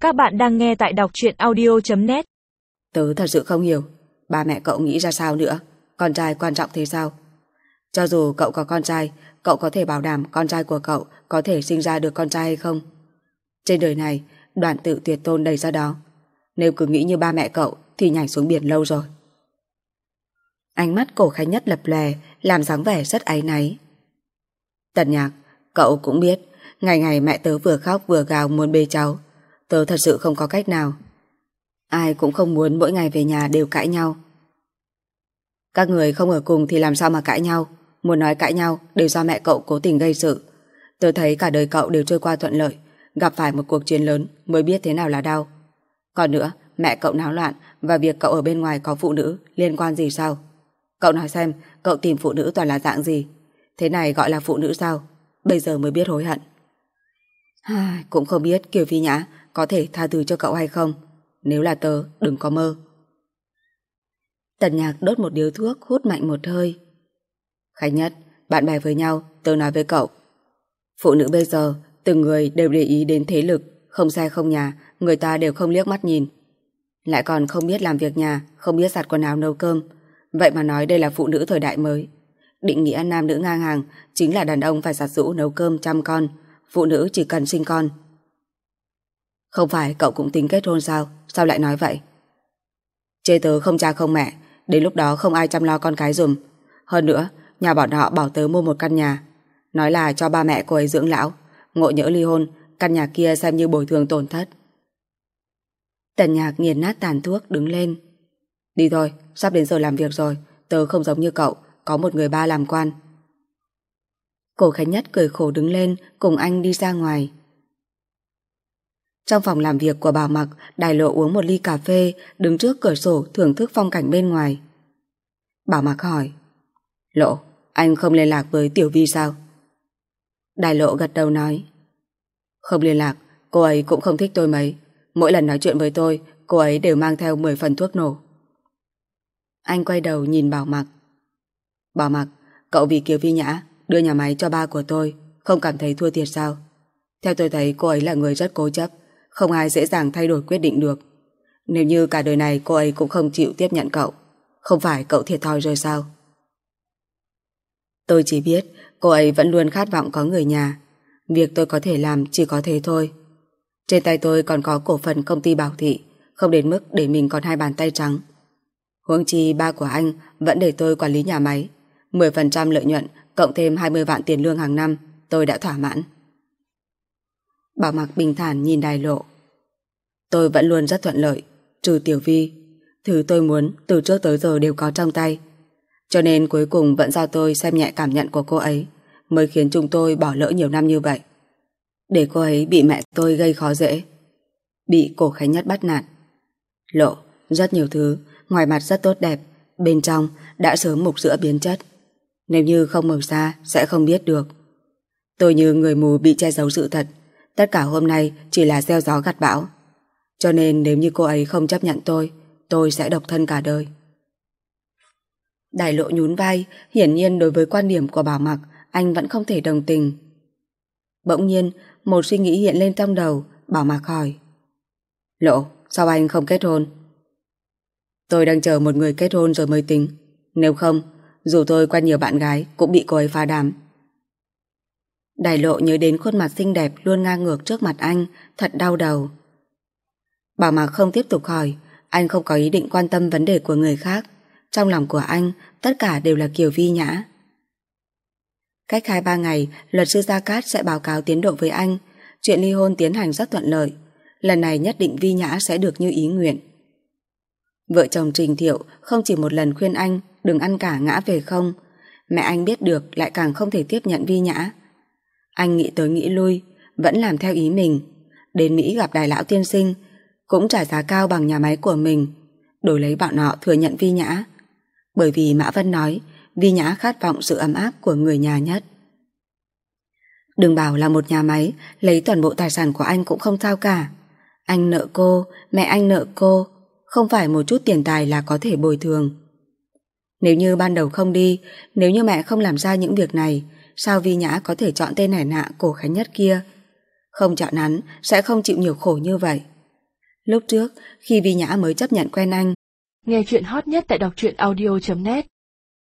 Các bạn đang nghe tại đọc truyện audio.net. Tớ thật sự không hiểu, ba mẹ cậu nghĩ ra sao nữa, con trai quan trọng thế sao? Cho dù cậu có con trai, cậu có thể bảo đảm con trai của cậu có thể sinh ra được con trai hay không? Trên đời này, đoàn tự tuyệt tôn đầy ra đó. Nếu cứ nghĩ như ba mẹ cậu thì nhảy xuống biển lâu rồi. Ánh mắt Cổ Khánh Nhất lập lòe, làm dáng vẻ rất áy náy. Tần Nhạc, cậu cũng biết, ngày ngày mẹ tớ vừa khóc vừa gào muốn bế cháu. Tớ thật sự không có cách nào. Ai cũng không muốn mỗi ngày về nhà đều cãi nhau. Các người không ở cùng thì làm sao mà cãi nhau? Muốn nói cãi nhau đều do mẹ cậu cố tình gây sự. Tớ thấy cả đời cậu đều trôi qua thuận lợi, gặp phải một cuộc chiến lớn mới biết thế nào là đau. Còn nữa, mẹ cậu náo loạn và việc cậu ở bên ngoài có phụ nữ liên quan gì sao? Cậu nói xem, cậu tìm phụ nữ toàn là dạng gì? Thế này gọi là phụ nữ sao? Bây giờ mới biết hối hận. Cũng không biết Kiều Phi Nhã có thể tha thứ cho cậu hay không. Nếu là tớ, đừng có mơ. Tần Nhạc đốt một điếu thuốc, hút mạnh một hơi. Khánh Nhất, bạn bè với nhau, tớ nói với cậu. Phụ nữ bây giờ, từng người đều để ý đến thế lực, không xe không nhà, người ta đều không liếc mắt nhìn. Lại còn không biết làm việc nhà, không biết giặt quần áo nấu cơm. Vậy mà nói đây là phụ nữ thời đại mới. Định nghĩa nam nữ ngang hàng chính là đàn ông phải giặt giũ nấu cơm chăm con, phụ nữ chỉ cần sinh con. Không phải cậu cũng tính kết hôn sao? Sao lại nói vậy? Chê tớ không cha không mẹ, đến lúc đó không ai chăm lo con cái dùm. Hơn nữa, nhà bọn họ bảo tớ mua một căn nhà, nói là cho ba mẹ cô ấy dưỡng lão, ngộ nhỡ ly hôn, căn nhà kia xem như bồi thường tổn thất. Tần Nhạc nghiền nát tàn thuốc đứng lên. Đi thôi, sắp đến giờ làm việc rồi, tớ không giống như cậu, có một người ba làm quan. Cổ Khánh Nhất cười khổ đứng lên, cùng anh đi ra ngoài. Trong phòng làm việc của Bảo Mặc, Đài Lộ uống một ly cà phê, đứng trước cửa sổ thưởng thức phong cảnh bên ngoài. Bảo Mặc hỏi, Lộ, anh không liên lạc với Tiểu Vi sao? Đài Lộ gật đầu nói, không liên lạc, cô ấy cũng không thích tôi mấy. Mỗi lần nói chuyện với tôi, cô ấy đều mang theo 10 phần thuốc nổ. Anh quay đầu nhìn Bảo Mặc. Bảo Mặc, cậu vì Kiều Vi Nhã đưa nhà máy cho ba của tôi, không cảm thấy thua thiệt sao? Theo tôi thấy cô ấy là người rất cố chấp, không ai dễ dàng thay đổi quyết định được. Nếu như cả đời này cô ấy cũng không chịu tiếp nhận cậu, không phải cậu thiệt thòi rồi sao? Tôi chỉ biết cô ấy vẫn luôn khát vọng có người nhà. Việc tôi có thể làm chỉ có thế thôi. Trên tay tôi còn có cổ phần công ty Bảo Thị, không đến mức để mình còn hai bàn tay trắng. Huống chi ba của anh vẫn để tôi quản lý nhà máy, 10% lợi nhuận cộng thêm 20 vạn tiền lương hàng năm, tôi đã thỏa mãn. Bảo Mặc bình thản nhìn Đài Lộ. Tôi vẫn luôn rất thuận lợi, trừ Tiểu Vi. Thứ tôi muốn từ trước tới giờ đều có trong tay. Cho nên cuối cùng vẫn do tôi xem nhẹ cảm nhận của cô ấy, mới khiến chúng tôi bỏ lỡ nhiều năm như vậy. Để cô ấy bị mẹ tôi gây khó dễ, bị Cổ Khánh Nhất bắt nạt. Lộ, rất nhiều thứ, ngoài mặt rất tốt đẹp, bên trong đã sớm mục rữa biến chất. Nếu như không mở ra sẽ không biết được. Tôi như người mù bị che giấu sự thật, tất cả hôm nay chỉ là gieo gió gặt bão. Cho nên nếu như cô ấy không chấp nhận tôi sẽ độc thân cả đời. Đài Lộ nhún vai, hiển nhiên đối với quan điểm của Bảo Mặc, anh vẫn không thể đồng tình. Bỗng nhiên, một suy nghĩ hiện lên trong đầu, Bảo Mặc hỏi. Lộ, sao anh không kết hôn? Tôi đang chờ một người kết hôn rồi mới tính. Nếu không, dù tôi quen nhiều bạn gái cũng bị cô ấy phá đám. Đài Lộ nhớ đến khuôn mặt xinh đẹp luôn ngang ngược trước mặt anh, thật đau đầu. Bảo Mặc không tiếp tục hỏi, anh không có ý định quan tâm vấn đề của người khác. Trong lòng của anh, tất cả đều là Kiều Vi Nhã. Cách 2-3 ngày, luật sư Gia Cát sẽ báo cáo tiến độ với anh. Chuyện ly hôn tiến hành rất thuận lợi. Lần này nhất định Vi Nhã sẽ được như ý nguyện. Vợ chồng Trình Thiệu không chỉ một lần khuyên anh đừng ăn cả ngã về không. Mẹ anh biết được lại càng không thể tiếp nhận Vi Nhã. Anh nghĩ tới nghĩ lui, vẫn làm theo ý mình. Đến Mỹ gặp Đài Lão tiên sinh, cũng trả giá cao bằng nhà máy của mình, đổi lấy bọn họ thừa nhận Vi Nhã. Bởi vì Mã Vân nói Vi Nhã khát vọng sự ấm áp của người nhà nhất. Đừng bảo là một nhà máy, lấy toàn bộ tài sản của anh cũng không sao cả. Anh nợ cô, mẹ anh nợ cô, không phải một chút tiền tài là có thể bồi thường. Nếu như ban đầu không đi, nếu như mẹ không làm ra những việc này, sao Vi Nhã có thể chọn tên nẻ nạ Cổ Khánh Nhất kia? Không chọn hắn, sẽ không chịu nhiều khổ như vậy. Lúc trước, khi Vi Nhã mới chấp nhận quen anh, Nghe chuyện hot nhất tại đọc truyện audio.net